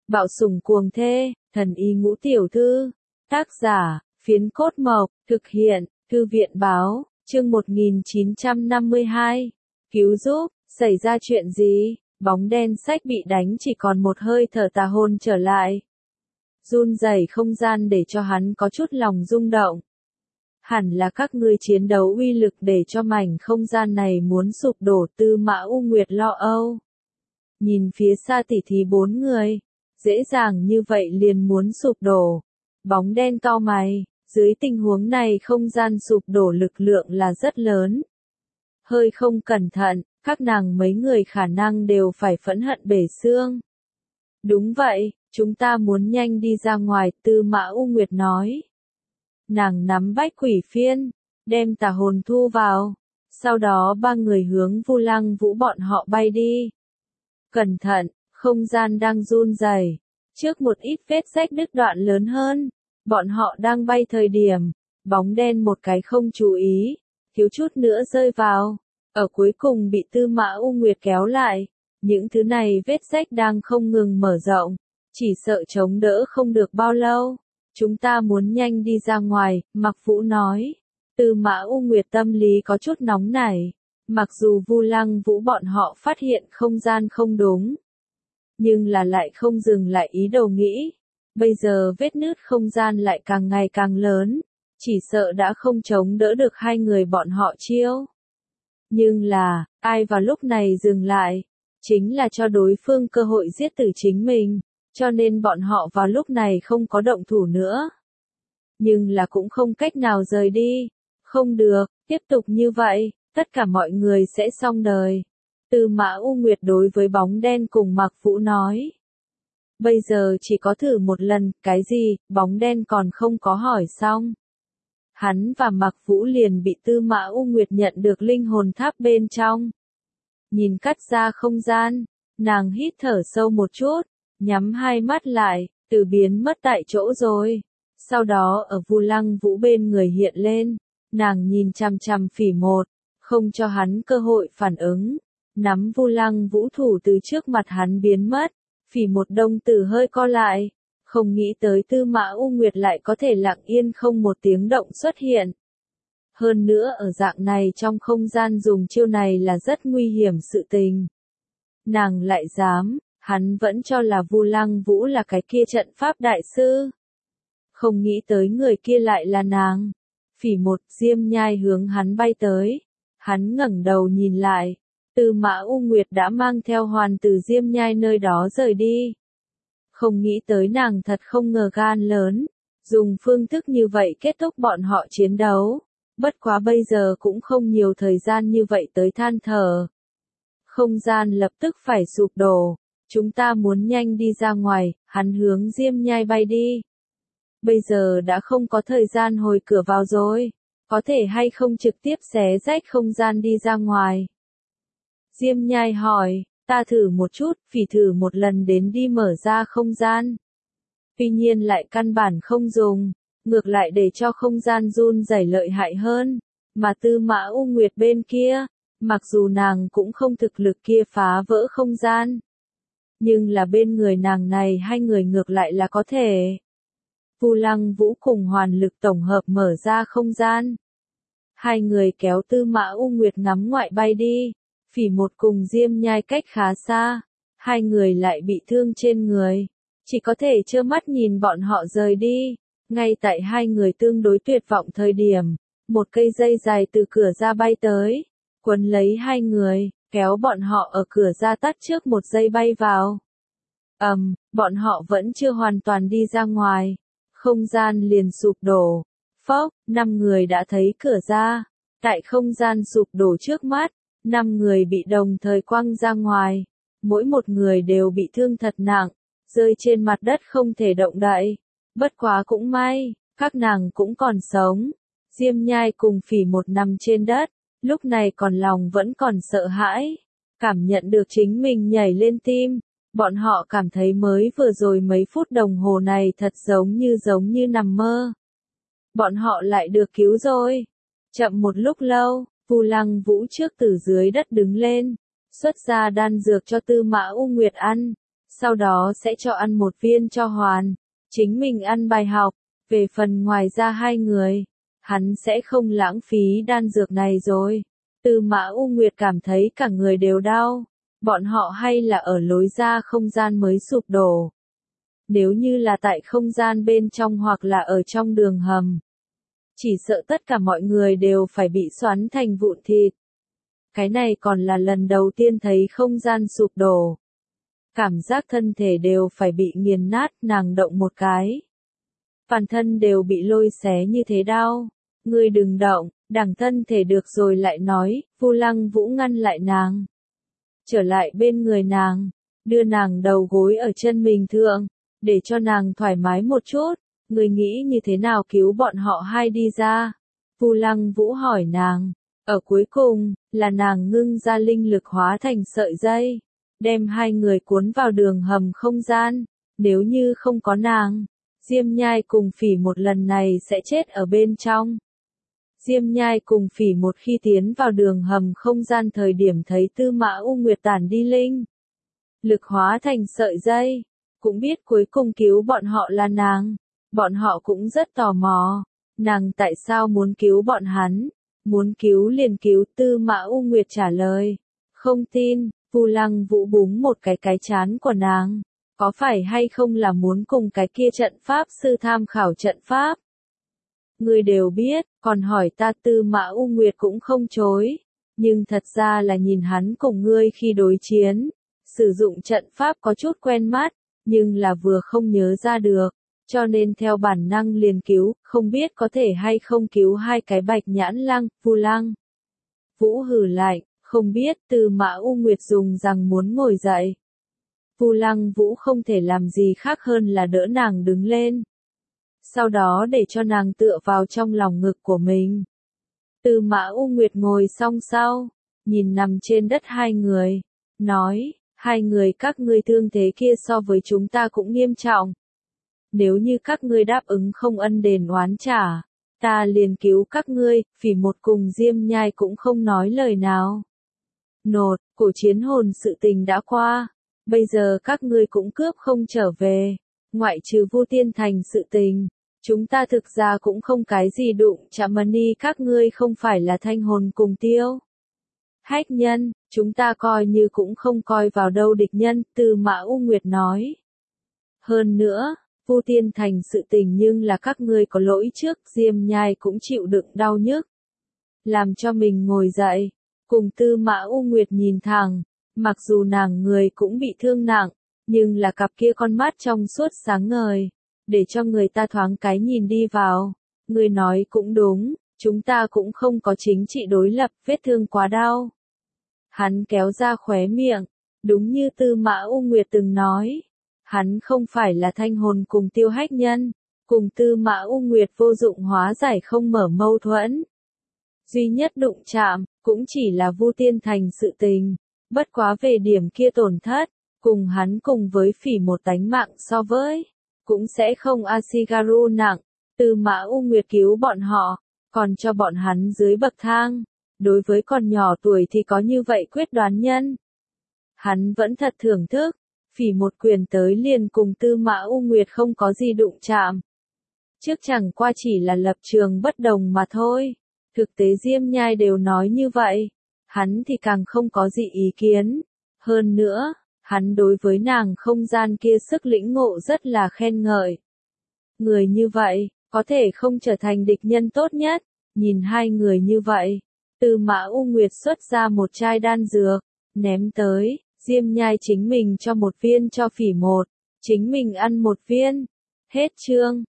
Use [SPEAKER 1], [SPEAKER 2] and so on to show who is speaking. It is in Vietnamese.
[SPEAKER 1] Bạo sủng cuồng thê, thần y ngũ tiểu thư. Tác giả, Phiến Cốt Mộc, thực hiện, Thư viện báo, chương 1952. Cứu giúp, xảy ra chuyện gì? Bóng đen sách bị đánh chỉ còn một hơi thở tà hồn trở lại. Run rẩy không gian để cho hắn có chút lòng rung động. Hẳn là các ngươi chiến đấu uy lực để cho mảnh không gian này muốn sụp đổ. Tư Mã U Nguyệt lo âu. Nhìn phía xa tỉ thí 4 người, dễ dàng như vậy liền muốn sụp đổ. Bóng đen cau mày, dưới tình huống này không gian sụp đổ lực lượng là rất lớn. Hơi không cẩn thận, các nàng mấy người khả năng đều phải phẫn hận bể xương. Đúng vậy, chúng ta muốn nhanh đi ra ngoài, Tư Mã U Nguyệt nói. Nàng nắm bách quỷ phiên, đem tà hồn thu vào. Sau đó ba người hướng Vu Lăng Vũ bọn họ bay đi. Cẩn thận, không gian đang run rẩy. Trước một ít vết rách đứt đoạn lớn hơn, bọn họ đang bay thời điểm, bóng đen một cái không chú ý, thiếu chút nữa rơi vào, ở cuối cùng bị Tư Mã U Nguyệt kéo lại. Những thứ này vết rách đang không ngừng mở rộng, chỉ sợ chống đỡ không được bao lâu. Chúng ta muốn nhanh đi ra ngoài, Mạc Vũ nói. Tư Mã U Nguyệt tâm lý có chút nóng nảy, mặc dù Vu Lăng Vũ bọn họ phát hiện không gian không đúng, nhưng là lại không dừng lại ý đồ nghĩ. Bây giờ vết nứt không gian lại càng ngày càng lớn, chỉ sợ đã không chống đỡ được hai người bọn họ chiêu. Nhưng là, ai vào lúc này dừng lại, chính là cho đối phương cơ hội giết tử chính mình, cho nên bọn họ vào lúc này không có động thủ nữa. Nhưng là cũng không cách nào rời đi. Không được, tiếp tục như vậy, tất cả mọi người sẽ xong đời. Tư Mã U Nguyệt đối với bóng đen cùng Mạc Vũ nói. Bây giờ chỉ có thử một lần, cái gì, bóng đen còn không có hỏi xong. Hắn và Mạc Vũ liền bị Tư Mã U Nguyệt nhận được linh hồn tháp bên trong. Nhìn cắt ra không gian, nàng hít thở sâu một chút, nhắm hai mắt lại, từ biến mất tại chỗ rồi. Sau đó ở Vu Lăng Vũ bên người hiện lên, nàng nhìn chằm chằm Phỉ Một, không cho hắn cơ hội phản ứng. Nắm Vu Lăng Vũ thủ từ trước mặt hắn biến mất, Phỉ Một đồng tử hơi co lại, không nghĩ tới Tư Mã U Nguyệt lại có thể lặng yên không một tiếng động xuất hiện. Hơn nữa ở dạng này trong không gian dùng chiêu này là rất nguy hiểm sự tình. Nàng lại dám, hắn vẫn cho là Vu Lăng Vũ là cái kia trận pháp đại sư. Không nghĩ tới người kia lại là nàng. Phỉ Một diêm nhai hướng hắn bay tới. Hắn ngẩng đầu nhìn lại. Tư Mã U Nguyệt đã mang theo hoàn tử diêm nhai nơi đó rời đi. Không nghĩ tới nàng thật không ngờ gan lớn. Dùng phương thức như vậy kết thúc bọn họ chiến đấu. Bất quá bây giờ cũng không nhiều thời gian như vậy tới than thở. Không gian lập tức phải sụp đổ. Chúng ta muốn nhanh đi ra ngoài, hắn hướng diêm nhai bay đi. Bây giờ đã không có thời gian hồi cửa vào rồi. Có thể hay không trực tiếp xé rách không gian đi ra ngoài. Diêm nhai hỏi, ta thử một chút, Phỉ thử một lần đến đi mở ra không gian. Tuy nhiên lại căn bản không dùng, ngược lại để cho không gian run rẩy lợi hại hơn. Mà Tư Mã U Nguyệt bên kia, mặc dù nàng cũng không thực lực kia phá vỡ không gian. Nhưng là bên người nàng này hai người ngược lại là có thể. Vu Lăng Vũ cùng hoàn lực tổng hợp mở ra không gian. Hai người kéo Tư Mã U Nguyệt ngắm ngoại bay đi. Phỉ Một cùng diêm nhai cách khá xa. Hai người lại bị thương trên người. Chỉ có thể trơ mắt nhìn bọn họ rời đi. Ngay tại hai người tương đối tuyệt vọng thời điểm. Một cây dây dài từ cửa ra bay tới. Quấn lấy hai người, kéo bọn họ ở cửa ra tắt trước một giây bay vào. Bọn họ vẫn chưa hoàn toàn đi ra ngoài. Không gian liền sụp đổ. Phốc, 5 người đã thấy cửa ra. Tại không gian sụp đổ trước mắt, 5 người bị đồng thời quăng ra ngoài. Mỗi một người đều bị thương thật nặng, rơi trên mặt đất không thể động đậy. Bất quá cũng may, các nàng cũng còn sống. Diêm nhai cùng Phỉ Một nằm trên đất, lúc này còn lòng vẫn còn sợ hãi. Cảm nhận được chính mình nhảy lên tim. Bọn họ cảm thấy mới vừa rồi mấy phút đồng hồ này thật giống như nằm mơ. Bọn họ lại được cứu rồi. Chậm một lúc lâu, Vu Lăng Vũ trước từ dưới đất đứng lên, xuất ra đan dược cho Tư Mã U Nguyệt ăn. sau đó sẽ cho ăn một viên cho hoàn, chính mình ăn bài học, về phần ngoài ra hai người, hắn sẽ không lãng phí đan dược này rồi. Tư Mã U Nguyệt cảm thấy cả người đều đau, bọn họ hay là ở lối ra không gian mới sụp đổ. Nếu như là tại không gian bên trong hoặc là ở trong đường hầm, chỉ sợ tất cả mọi người đều phải bị xoắn thành vụn thịt. Cái này còn là lần đầu tiên thấy không gian sụp đổ. Cảm giác thân thể đều phải bị nghiền nát, nàng động một cái. Toàn thân đều bị lôi xé như thế đau. Ngươi đừng động, đằng thân thể được rồi lại nói, Vu Lăng Vũ ngăn lại nàng. Trở lại bên người nàng, đưa nàng đầu gối ở chân mình thượng, để cho nàng thoải mái một chút. Ngươi nghĩ như thế nào cứu bọn họ hai đi ra? Vu Lăng Vũ hỏi nàng. Ở cuối cùng, là nàng ngưng ra linh lực hóa thành sợi dây, đem hai người cuốn vào đường hầm không gian. Nếu như không có nàng, Diêm Nhai cùng Phỉ một lần này sẽ chết ở bên trong. Diêm Nhai cùng Phỉ một khi tiến vào đường hầm không gian thời điểm thấy Tư Mã U Nguyệt tản đi linh lực hóa thành sợi dây, cũng biết cuối cùng cứu bọn họ là nàng. Bọn họ cũng rất tò mò, nàng tại sao muốn cứu bọn hắn, muốn cứu liền cứu. Tư Mã U Nguyệt trả lời, không tin. Vu Lăng Vũ búng một cái chán của nàng, có phải hay không là muốn cùng cái kia trận pháp sư tham khảo trận pháp? Ngươi đều biết, còn hỏi ta. Tư Mã U Nguyệt cũng không chối, nhưng thật ra là nhìn hắn cùng ngươi khi đối chiến, sử dụng trận pháp có chút quen mắt, nhưng là vừa không nhớ ra được, cho nên theo bản năng liền cứu, không biết có thể hay không cứu hai cái Bạch Nhãn Lang. Vu Lăng Vũ hừ lại, không biết. Tư Mã U Nguyệt dùng rằng muốn ngồi dậy. Vu Lăng Vũ không thể làm gì khác hơn là đỡ nàng đứng lên. Sau đó để cho nàng tựa vào trong lòng ngực của mình. Tư Mã U Nguyệt ngồi xong sau, nhìn nằm trên đất hai người, nói, hai người các ngươi thương thế kia so với chúng ta cũng nghiêm trọng. Nếu như các ngươi đáp ứng không ân đền oán trả, ta liền cứu các ngươi. Phỉ một cùng Diêm Nhai cũng không nói lời nào. Nột, cổ chiến hồn sự tình đã qua, bây giờ các ngươi cũng cướp không trở về, ngoại trừ Vu Tiên Thành sự tình, chúng ta thực ra cũng không cái gì đụng chạm. Mani các ngươi không phải là Thanh Hồn cùng Tiêu Hách nhân, chúng ta coi như cũng không coi vào đâu địch nhân. Tư Mã U Nguyệt nói. Hơn nữa, Vu Tiên Thành sự tình nhưng là các ngươi có lỗi trước. Diêm Nhai cũng chịu đựng đau nhức, làm cho mình ngồi dậy, cùng Tư Mã U Nguyệt nhìn thẳng, mặc dù nàng người cũng bị thương nặng, nhưng là cặp kia con mắt trong suốt sáng ngời, để cho người ta thoáng cái nhìn đi vào. Ngươi nói cũng đúng, chúng ta cũng không có chính trị đối lập, vết thương quá đau. Hắn kéo ra khóe miệng, đúng như Tư Mã U Nguyệt từng nói, hắn không phải là Thanh Hồn cùng Tiêu Hách nhân, cùng Tư Mã U Nguyệt vô dụng hóa giải không mở mâu thuẫn. Duy nhất đụng chạm, cũng chỉ là Vu Tiên Thành sự tình, bất quá về điểm kia tổn thất, cùng hắn cùng với Phỉ một tánh mạng so với, cũng sẽ không Ashigaru nặng. Tư Mã U Nguyệt cứu bọn họ, còn cho bọn hắn dưới bậc thang, đối với còn nhỏ tuổi thì có như vậy quyết đoán nhân. Hắn vẫn thật thưởng thức, Phỉ một quyền tới liền cùng Tư Mã U Nguyệt không có gì đụng chạm. Trước chẳng qua chỉ là lập trường bất đồng mà thôi. Thực tế Diêm Nhai đều nói như vậy, hắn thì càng không có gì ý kiến. Hơn nữa, hắn đối với nàng không gian kia sức lĩnh ngộ rất là khen ngợi. Người như vậy, có thể không trở thành địch nhân tốt nhất. Nhìn hai người như vậy, Tư Mã U Nguyệt xuất ra một chai đan dược, ném tới. Diêm Nhai chính mình cho một viên cho Phỉ một, chính mình ăn một viên. Hết chương.